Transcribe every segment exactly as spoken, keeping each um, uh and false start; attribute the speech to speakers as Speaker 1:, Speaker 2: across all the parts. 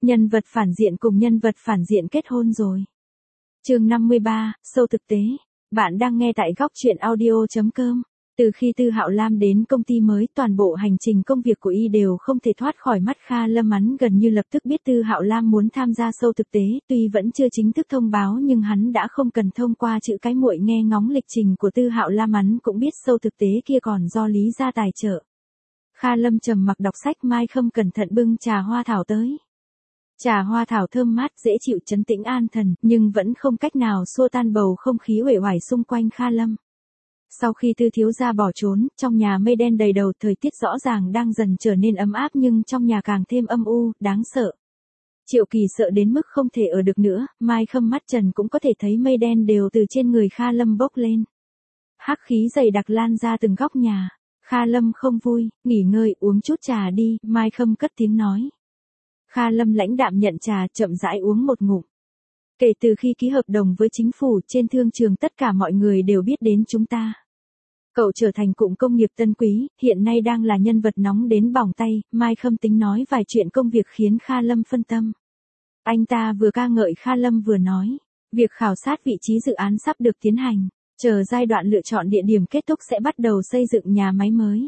Speaker 1: Nhân vật phản diện cùng nhân vật phản diện kết hôn rồi. Chương năm mươi ba, sâu thực tế. Bạn đang nghe tại góc truyện audio chấm com. Từ khi Tư Hạo Lam đến công ty mới, toàn bộ hành trình công việc của y đều không thể thoát khỏi mắt Kha Lâm. Hắn gần như lập tức biết Tư Hạo Lam muốn tham gia sâu thực tế, tuy vẫn chưa chính thức thông báo nhưng hắn đã không cần thông qua chữ cái muội nghe ngóng lịch trình của Tư Hạo Lam. Hắn cũng biết sâu thực tế kia còn do Lý gia tài trợ. Kha Lâm trầm mặc đọc sách, Mai Khâm cẩn thận bưng trà hoa thảo tới. Trà hoa thảo thơm mát dễ chịu trấn tĩnh an thần, nhưng vẫn không cách nào xua tan bầu không khí uể oải xung quanh Kha Lâm. Sau khi Tư thiếu gia bỏ trốn, trong nhà mây đen đầy đầu, thời tiết rõ ràng đang dần trở nên ấm áp nhưng trong nhà càng thêm âm u, đáng sợ. Triệu Kỳ sợ đến mức không thể ở được nữa, Mai Khâm mắt trần cũng có thể thấy mây đen đều từ trên người Kha Lâm bốc lên. Hắc khí dày đặc lan ra từng góc nhà. Kha Lâm không vui, nghỉ ngơi uống chút trà đi, Mai Khâm cất tiếng nói. Kha Lâm lãnh đạm nhận trà, chậm rãi uống một ngụm. Kể từ khi ký hợp đồng với chính phủ, trên thương trường tất cả mọi người đều biết đến chúng ta. Cậu trở thành cụm công nghiệp Tân Quý, hiện nay đang là nhân vật nóng đến bỏng tay. Mai Khâm tính nói vài chuyện công việc khiến Kha Lâm phân tâm. Anh ta vừa ca ngợi Kha Lâm vừa nói, việc khảo sát vị trí dự án sắp được tiến hành, chờ giai đoạn lựa chọn địa điểm kết thúc sẽ bắt đầu xây dựng nhà máy mới.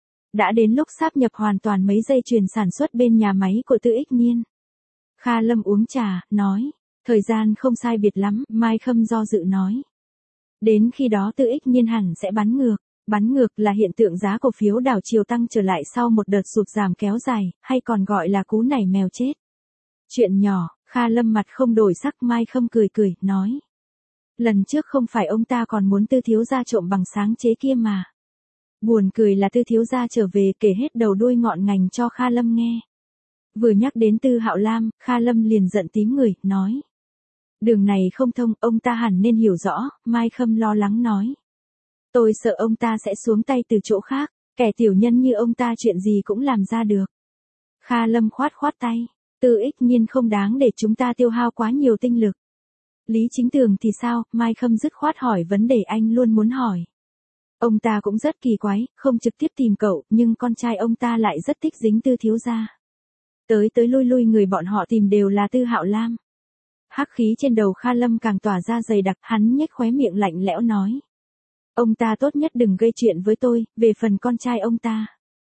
Speaker 1: Đã đến lúc sáp nhập hoàn toàn mấy dây chuyền sản xuất bên nhà máy của Tư Ích Nhiên. Kha Lâm uống trà, nói, thời gian không sai biệt lắm. Mai Khâm do dự nói, đến khi đó Tư Ích Nhiên hẳn sẽ bắn ngược. Bắn ngược là hiện tượng giá cổ phiếu đảo chiều tăng trở lại sau một đợt sụt giảm kéo dài, hay còn gọi là cú nảy mèo chết. Chuyện nhỏ. Kha Lâm mặt không đổi sắc. Mai Khâm cười cười, nói, lần trước không phải ông ta còn muốn Tư thiếu gia trộm bằng sáng chế kia mà. Buồn cười là Tư thiếu gia trở về kể hết đầu đuôi ngọn ngành cho Kha Lâm nghe. Vừa nhắc đến Tư Hạo Lam, Kha Lâm liền giận tím người, nói, đường này không thông, ông ta hẳn nên hiểu rõ. Mai Khâm lo lắng nói, tôi sợ ông ta sẽ xuống tay từ chỗ khác, kẻ tiểu nhân như ông ta chuyện gì cũng làm ra được. Kha Lâm khoát khoát tay, Tư Ích Nhiên không đáng để chúng ta tiêu hao quá nhiều tinh lực. Lý Chính Tường thì sao? Mai Khâm dứt khoát hỏi vấn đề anh luôn muốn hỏi. Ông ta cũng rất kỳ quái, không trực tiếp tìm cậu, nhưng con trai ông ta lại rất thích dính Tư thiếu gia. Tới tới lui lui người bọn họ tìm đều là Tư Hạo Lam. Hắc khí trên đầu Kha Lâm càng tỏa ra dày đặc, hắn nhếch khóe miệng lạnh lẽo nói, ông ta tốt nhất đừng gây chuyện với tôi, về phần con trai ông ta.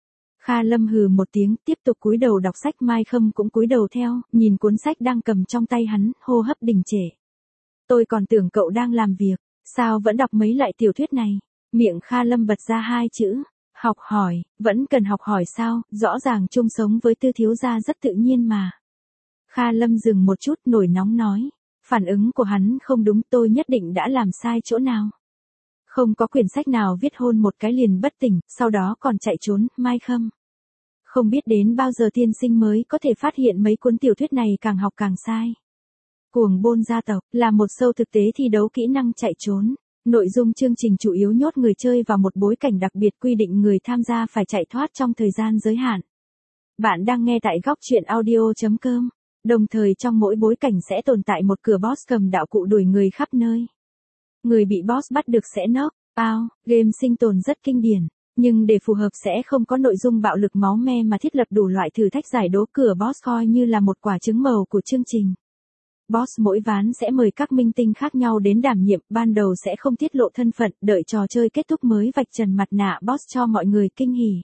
Speaker 1: Kha Lâm hừ một tiếng, tiếp tục cúi đầu đọc sách. Mai Khâm cũng cúi đầu theo, nhìn cuốn sách đang cầm trong tay hắn, hô hấp đình trệ. Tôi còn tưởng cậu đang làm việc, sao vẫn đọc mấy loại tiểu thuyết này? Miệng Kha Lâm bật ra hai chữ, học hỏi. Vẫn cần học hỏi sao? Rõ ràng chung sống với Tư thiếu gia rất tự nhiên mà. Kha Lâm dừng một chút, nổi nóng nói, phản ứng của hắn không đúng, tôi nhất định đã làm sai chỗ nào. Không có quyển sách nào viết hôn một cái liền bất tỉnh, sau đó còn chạy trốn. Mai Khâm, không biết đến bao giờ tiên sinh mới có thể phát hiện mấy cuốn tiểu thuyết này càng học càng sai. Cuồng Bôn gia tộc là một show thực tế thi đấu kỹ năng chạy trốn. Nội dung chương trình chủ yếu nhốt người chơi vào một bối cảnh đặc biệt, quy định người tham gia phải chạy thoát trong thời gian giới hạn. Bạn đang nghe tại góc truyện audio chấm com. Đồng thời trong mỗi bối cảnh sẽ tồn tại một cửa boss cầm đạo cụ đuổi người khắp nơi. Người bị boss bắt được sẽ knock out. Game sinh tồn rất kinh điển, nhưng để phù hợp sẽ không có nội dung bạo lực máu me mà thiết lập đủ loại thử thách giải đố. Cửa boss coi như là một quả trứng màu của chương trình. Boss mỗi ván sẽ mời các minh tinh khác nhau đến đảm nhiệm, ban đầu sẽ không tiết lộ thân phận, đợi trò chơi kết thúc mới vạch trần mặt nạ boss cho mọi người kinh hỉ.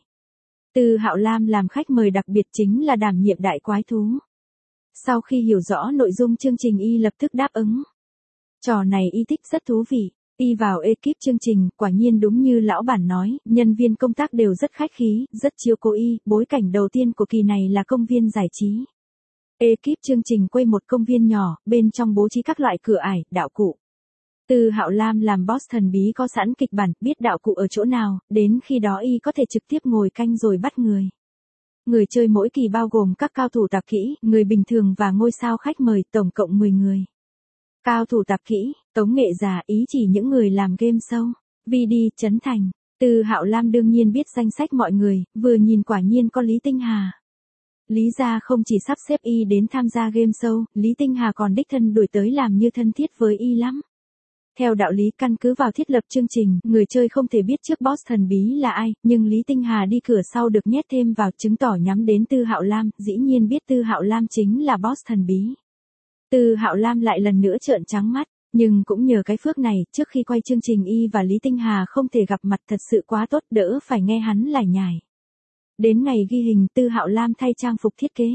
Speaker 1: Tư Hạo Lam làm khách mời đặc biệt chính là đảm nhiệm đại quái thú. Sau khi hiểu rõ nội dung chương trình y lập tức đáp ứng. Trò này y thích, rất thú vị. Y vào ekip chương trình, quả nhiên đúng như lão bản nói, nhân viên công tác đều rất khách khí, rất chiếu cố y. Bối cảnh đầu tiên của kỳ này là công viên giải trí. Ekip chương trình quay một công viên nhỏ, bên trong bố trí các loại cửa ải, đạo cụ. Tư Hạo Lam làm boss thần bí có sẵn kịch bản, biết đạo cụ ở chỗ nào, đến khi đó y có thể trực tiếp ngồi canh rồi bắt người. Người chơi mỗi kỳ bao gồm các cao thủ tạp kỹ, người bình thường và ngôi sao khách mời, tổng cộng mười người. Cao thủ tạp kỹ, tống nghệ giả, ý chỉ những người làm game show. vê đê, Trấn Thành. Tư Hạo Lam đương nhiên biết danh sách mọi người, vừa nhìn quả nhiên có Lý Tinh Hà. Lý gia không chỉ sắp xếp y đến tham gia game show, Lý Tinh Hà còn đích thân đuổi tới làm như thân thiết với y lắm. Theo đạo lý căn cứ vào thiết lập chương trình, người chơi không thể biết trước boss thần bí là ai, nhưng Lý Tinh Hà đi cửa sau được nhét thêm vào chứng tỏ nhắm đến Tư Hạo Lam, dĩ nhiên biết Tư Hạo Lam chính là boss thần bí. Tư Hạo Lam lại lần nữa trợn trắng mắt, nhưng cũng nhờ cái phước này, trước khi quay chương trình y và Lý Tinh Hà không thể gặp mặt thật sự quá tốt, đỡ phải nghe hắn lải nhải. Đến ngày ghi hình, Tư Hạo Lam thay trang phục thiết kế.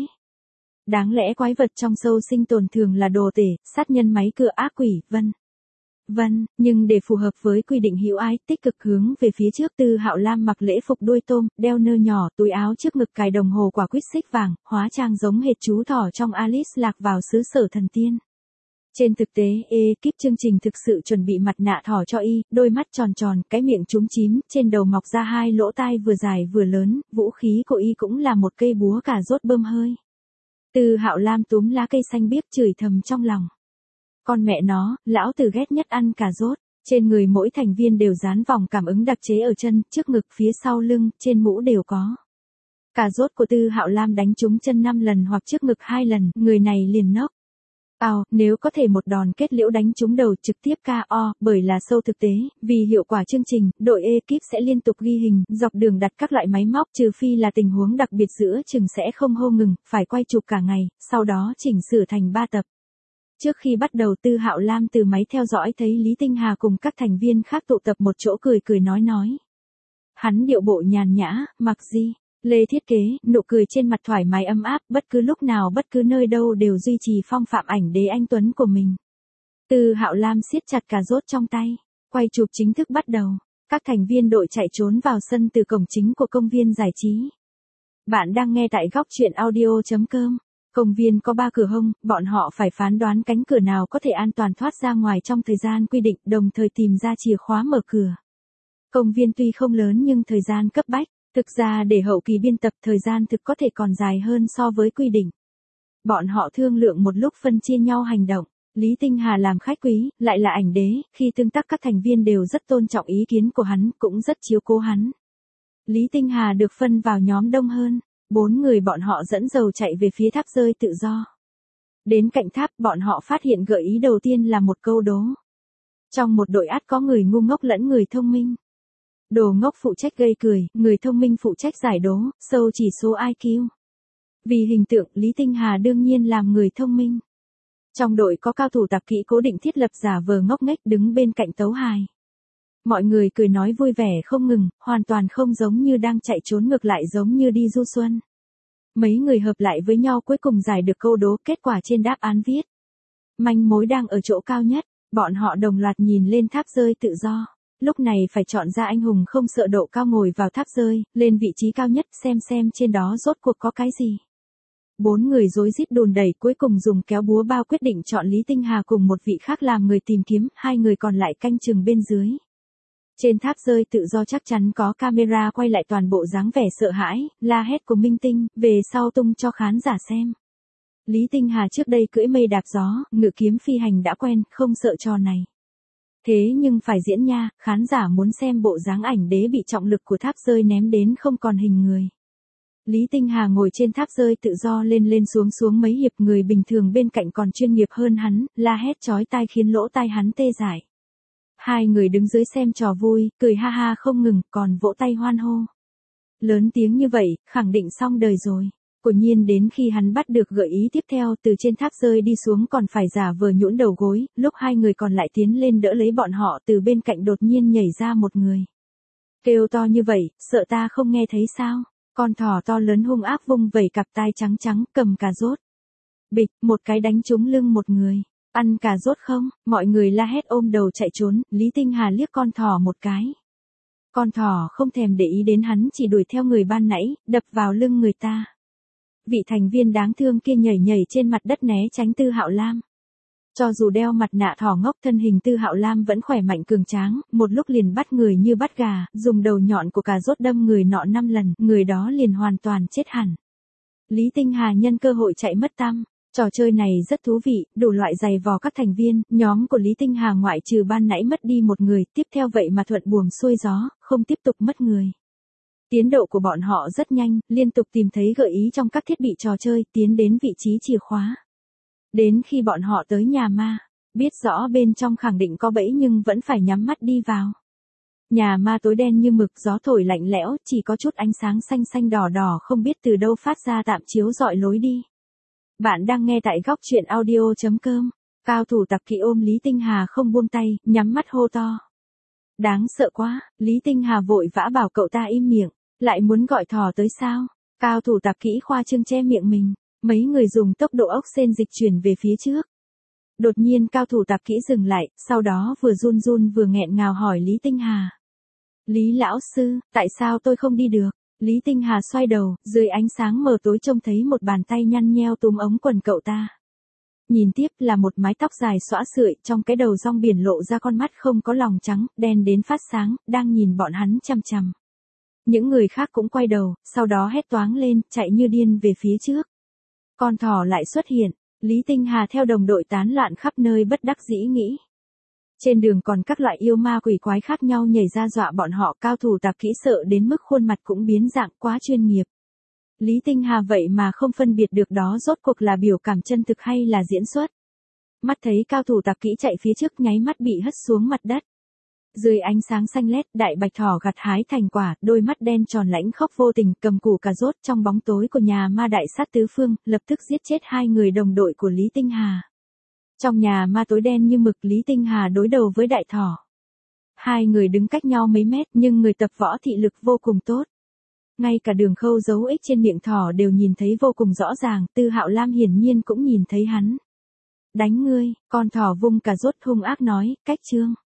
Speaker 1: Đáng lẽ quái vật trong show sinh tồn thường là đồ tể, sát nhân máy cưa ác quỷ, vân vân, nhưng để phù hợp với quy định hữu ái, tích cực hướng về phía trước, Tư Hạo Lam mặc lễ phục đuôi tôm, đeo nơ nhỏ, túi áo trước ngực cài đồng hồ quả quýt xích vàng, hóa trang giống hệt chú thỏ trong Alice lạc vào xứ sở thần tiên. Trên thực tế, ekip chương trình thực sự chuẩn bị mặt nạ thỏ cho y, đôi mắt tròn tròn, cái miệng chúm chím, trên đầu mọc ra hai lỗ tai vừa dài vừa lớn, vũ khí của y cũng là một cây búa cà rốt bơm hơi. Tư Hạo Lam túm lá cây xanh biếc chửi thầm trong lòng. Con mẹ nó, lão tử ghét nhất ăn cà rốt. Trên người mỗi thành viên đều dán vòng cảm ứng đặc chế ở chân, trước ngực, phía sau lưng, trên mũ đều có. Cà rốt của Tư Hạo Lam đánh trúng chân năm lần hoặc trước ngực hai lần, người này liền nốc. Ào, nếu có thể một đòn kết liễu đánh trúng đầu trực tiếp ca o, bởi là show thực tế, vì hiệu quả chương trình, đội ekip sẽ liên tục ghi hình, dọc đường đặt các loại máy móc, trừ phi là tình huống đặc biệt giữa chừng sẽ không hô ngừng, phải quay chụp cả ngày, sau đó chỉnh sửa thành ba tập. Trước khi bắt đầu, Tư Hạo Lam từ máy theo dõi thấy Lý Tinh Hà cùng các thành viên khác tụ tập một chỗ cười cười nói nói. Hắn điệu bộ nhàn nhã, mặc gì, lê thiết kế, nụ cười trên mặt thoải mái ấm áp, bất cứ lúc nào bất cứ nơi đâu đều duy trì phong phạm ảnh đế anh tuấn của mình. Tư Hạo Lam siết chặt cà rốt trong tay, quay chụp chính thức bắt đầu. Các thành viên đội chạy trốn vào sân từ cổng chính của công viên giải trí. Bạn đang nghe tại góc truyện audio chấm com. Công viên có ba cửa hông, bọn họ phải phán đoán cánh cửa nào có thể an toàn thoát ra ngoài trong thời gian quy định, đồng thời tìm ra chìa khóa mở cửa. Công viên tuy không lớn nhưng thời gian cấp bách, thực ra để hậu kỳ biên tập thời gian thực có thể còn dài hơn so với quy định. Bọn họ thương lượng một lúc phân chia nhau hành động. Lý Tinh Hà làm khách quý, lại là ảnh đế, khi tương tác các thành viên đều rất tôn trọng ý kiến của hắn, cũng rất chiếu cố hắn. Lý Tinh Hà được phân vào nhóm đông hơn. Bốn người bọn họ dẫn dầu chạy về phía tháp rơi tự do. Đến cạnh tháp, bọn họ phát hiện gợi ý đầu tiên là một câu đố. Trong một đội ắt có người ngu ngốc lẫn người thông minh. Đồ ngốc phụ trách gây cười, người thông minh phụ trách giải đố, sâu chỉ số i kiu. Vì hình tượng, Lý Tinh Hà đương nhiên làm người thông minh. Trong đội có cao thủ tạp kỹ cố định thiết lập giả vờ ngốc nghếch đứng bên cạnh tấu hài. Mọi người cười nói vui vẻ không ngừng, hoàn toàn không giống như đang chạy trốn, ngược lại giống như đi du xuân. Mấy người hợp lại với nhau cuối cùng giải được câu đố, kết quả trên đáp án viết. Manh mối đang ở chỗ cao nhất, bọn họ đồng loạt nhìn lên tháp rơi tự do. Lúc này phải chọn ra anh hùng không sợ độ cao ngồi vào tháp rơi, lên vị trí cao nhất xem xem trên đó rốt cuộc có cái gì. Bốn người rối rít đùn đẩy, cuối cùng dùng kéo búa bao quyết định chọn Lý Tinh Hà cùng một vị khác làm người tìm kiếm, hai người còn lại canh chừng bên dưới. Trên tháp rơi tự do chắc chắn có camera quay lại toàn bộ dáng vẻ sợ hãi, la hét của minh tinh, về sau tung cho khán giả xem. Lý Tinh Hà trước đây cưỡi mây đạp gió, ngự kiếm phi hành đã quen, không sợ trò này. Thế nhưng phải diễn nha, khán giả muốn xem bộ dáng ảnh đế bị trọng lực của tháp rơi ném đến không còn hình người. Lý Tinh Hà ngồi trên tháp rơi tự do lên lên xuống xuống mấy hiệp, người bình thường bên cạnh còn chuyên nghiệp hơn hắn, la hét chói tai khiến lỗ tai hắn tê dại. Hai người đứng dưới xem trò vui, cười ha ha không ngừng, còn vỗ tay hoan hô. Lớn tiếng như vậy, khẳng định xong đời rồi. Quả nhiên đến khi hắn bắt được gợi ý tiếp theo, từ trên tháp rơi đi xuống còn phải giả vờ nhũn đầu gối, lúc hai người còn lại tiến lên đỡ lấy bọn họ, từ bên cạnh đột nhiên nhảy ra một người. Kêu to như vậy, sợ ta không nghe thấy sao? Con thỏ to lớn hung ác vung vẩy cặp tai trắng trắng, cầm cà rốt. Bịch, một cái đánh trúng lưng một người. Ăn cà rốt không? Mọi người la hét ôm đầu chạy trốn, Lý Tinh Hà liếc con thỏ một cái. Con thỏ không thèm để ý đến hắn, chỉ đuổi theo người ban nãy, đập vào lưng người ta. Vị thành viên đáng thương kia nhảy nhảy trên mặt đất né tránh Tư Hạo Lam. Cho dù đeo mặt nạ thỏ ngốc, thân hình Tư Hạo Lam vẫn khỏe mạnh cường tráng, một lúc liền bắt người như bắt gà, dùng đầu nhọn của cà rốt đâm người nọ năm lần, người đó liền hoàn toàn chết hẳn. Lý Tinh Hà nhân cơ hội chạy mất tăm. Trò chơi này rất thú vị, đủ loại giày vò các thành viên, nhóm của Lý Tinh Hà ngoại trừ ban nãy mất đi một người, tiếp theo vậy mà thuận buồm xuôi gió, không tiếp tục mất người. Tiến độ của bọn họ rất nhanh, liên tục tìm thấy gợi ý trong các thiết bị trò chơi, tiến đến vị trí chìa khóa. Đến khi bọn họ tới nhà ma, Biết rõ bên trong khẳng định có bẫy nhưng vẫn phải nhắm mắt đi vào. Nhà ma tối đen như mực, gió thổi lạnh lẽo, chỉ có chút ánh sáng xanh xanh đỏ đỏ không biết từ đâu phát ra tạm chiếu rọi lối đi. Bạn đang nghe tại góc truyện audio.com. Cao thủ tặc kỵ ôm Lý Tinh Hà không buông tay, nhắm mắt hô to. Đáng sợ quá, Lý Tinh Hà vội vã bảo cậu ta im miệng, lại muốn gọi thỏ tới sao? Cao thủ tặc kỹ khoa trương che miệng mình, mấy người dùng tốc độ ốc sên dịch chuyển về phía trước. Đột nhiên cao thủ tặc kỹ dừng lại, sau đó vừa run run vừa nghẹn ngào hỏi Lý Tinh Hà. Lý lão sư, tại sao tôi không đi được? Lý Tinh Hà xoay đầu, dưới ánh sáng mờ tối trông thấy một bàn tay nhăn nheo túm ống quần cậu ta. Nhìn tiếp là một mái tóc dài xõa sượi, trong cái đầu rong biển lộ ra con mắt không có lòng trắng, đen đến phát sáng, đang nhìn bọn hắn chằm chằm. Những người khác cũng quay đầu, sau đó hét toáng lên, chạy như điên về phía trước. Con thỏ lại xuất hiện, Lý Tinh Hà theo đồng đội tán loạn khắp nơi bất đắc dĩ nghĩ. Trên đường còn các loại yêu ma quỷ quái khác nhau nhảy ra dọa bọn họ, cao thủ tặc kỹ sợ đến mức khuôn mặt cũng biến dạng, quá chuyên nghiệp. Lý Tinh Hà vậy mà không phân biệt được đó rốt cuộc là biểu cảm chân thực hay là diễn xuất. Mắt thấy cao thủ tặc kỹ chạy phía trước nháy mắt bị hất xuống mặt đất. Dưới ánh sáng xanh lét, đại bạch thỏ gặt hái thành quả, đôi mắt đen tròn lãnh khốc vô tình, cầm củ cà rốt trong bóng tối của nhà ma đại sát tứ phương, lập tức giết chết hai người đồng đội của Lý Tinh Hà. Trong nhà ma tối đen như mực, Lý Tinh Hà đối đầu với đại thỏ. Hai người đứng cách nhau mấy mét nhưng người tập võ thị lực vô cùng tốt. Ngay cả đường khâu dấu ích trên miệng thỏ đều nhìn thấy vô cùng rõ ràng, Tư Hạo Lam hiển nhiên cũng nhìn thấy hắn. Đánh ngươi, con thỏ vung cà rốt hung ác nói, cách trương.